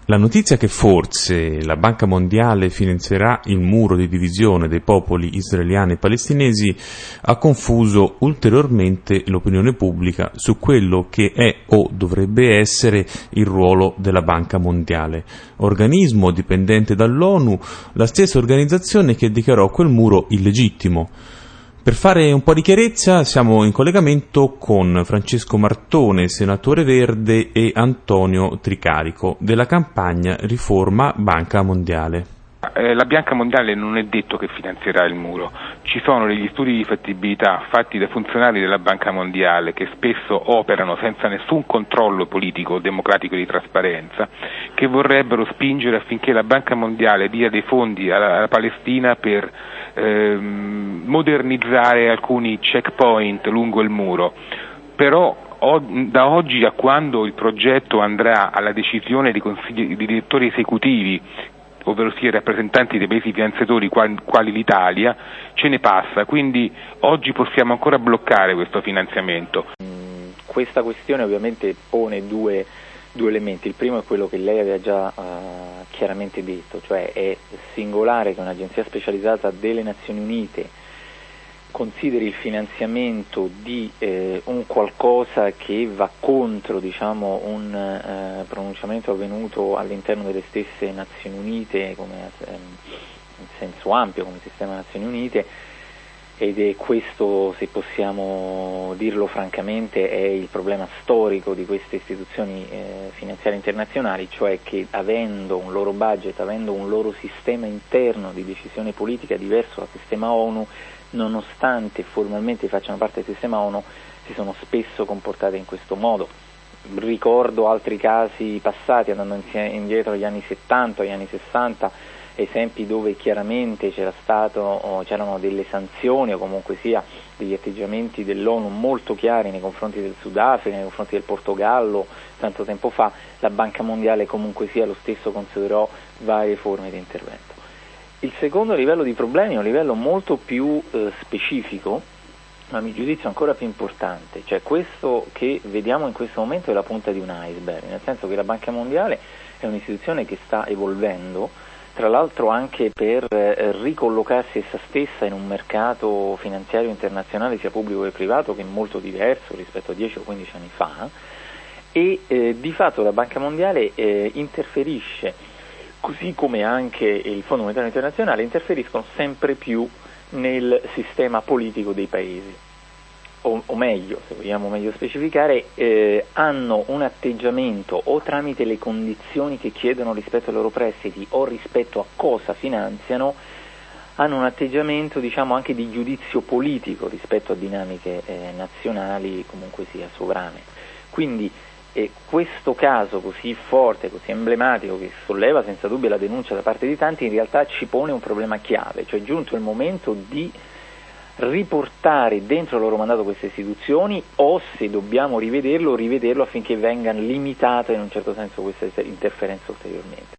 La notizia che forse la Banca Mondiale finanzierà il muro di divisione dei popoli israeliani e palestinesi ha confuso ulteriormente l'opinione pubblica su quello che è o dovrebbe essere il ruolo della Banca Mondiale, organismo dipendente dall'ONU, la stessa organizzazione che dichiarò quel muro illegittimo. Per fare un po' di chiarezza siamo in collegamento con Francesco Martone, senatore Verde, e Antonio Tricarico della campagna Riforma Banca Mondiale. La Banca Mondiale non è detto che finanzierà il muro, ci sono degli studi di fattibilità fatti dai funzionari della Banca Mondiale che spesso operano senza nessun controllo politico, democratico e di trasparenza, che vorrebbero spingere affinché la Banca Mondiale dia dei fondi alla Palestina per modernizzare alcuni checkpoint lungo il muro. Però da oggi a quando il progetto andrà alla decisione dei consigli di direttori esecutivi, ovvero sia i rappresentanti dei paesi finanziatori quali l'Italia, ce ne passa, quindi oggi possiamo ancora bloccare questo finanziamento. Questa questione ovviamente pone due elementi. Il primo è quello che lei aveva già chiaramente detto, cioè è singolare che un'agenzia specializzata delle Nazioni Unite consideri il finanziamento di un qualcosa che va contro, diciamo, un pronunciamento avvenuto all'interno delle stesse Nazioni Unite come in senso ampio come sistema Nazioni Unite, ed è questo, se possiamo dirlo francamente, è il problema storico di queste istituzioni finanziarie internazionali, cioè che avendo un loro budget, avendo un loro sistema interno di decisione politica diverso dal sistema ONU, nonostante formalmente facciano parte del sistema ONU, si sono spesso comportate in questo modo. Ricordo altri casi passati, andando indietro agli anni 70, agli anni 60, esempi dove chiaramente c'erano delle sanzioni o comunque sia degli atteggiamenti dell'ONU molto chiari nei confronti del Sudafrica, nei confronti del Portogallo tanto tempo fa. La Banca Mondiale comunque sia lo stesso considerò varie forme di intervento. Il secondo livello di problemi è un livello molto più specifico, ma a mio giudizio ancora più importante, cioè questo che vediamo in questo momento è la punta di un iceberg, nel senso che la Banca Mondiale è un'istituzione che sta evolvendo, tra l'altro anche per ricollocarsi essa stessa in un mercato finanziario internazionale sia pubblico che privato che è molto diverso rispetto a 10 o 15 anni fa, e di fatto la Banca Mondiale interferisce, così come anche il Fondo Monetario Internazionale, interferiscono sempre più nel sistema politico dei paesi, o meglio, se vogliamo meglio specificare, hanno un atteggiamento o tramite le condizioni che chiedono rispetto ai loro prestiti o rispetto a cosa finanziano, hanno un atteggiamento, diciamo, anche di giudizio politico rispetto a dinamiche nazionali, comunque sia sovrane. Quindi questo caso così forte, così emblematico, che solleva senza dubbio la denuncia da parte di tanti, in realtà ci pone un problema chiave, cioè è giunto il momento di riportare dentro il loro mandato queste istituzioni, o se dobbiamo rivederlo affinché vengano limitate in un certo senso queste interferenze ulteriormente.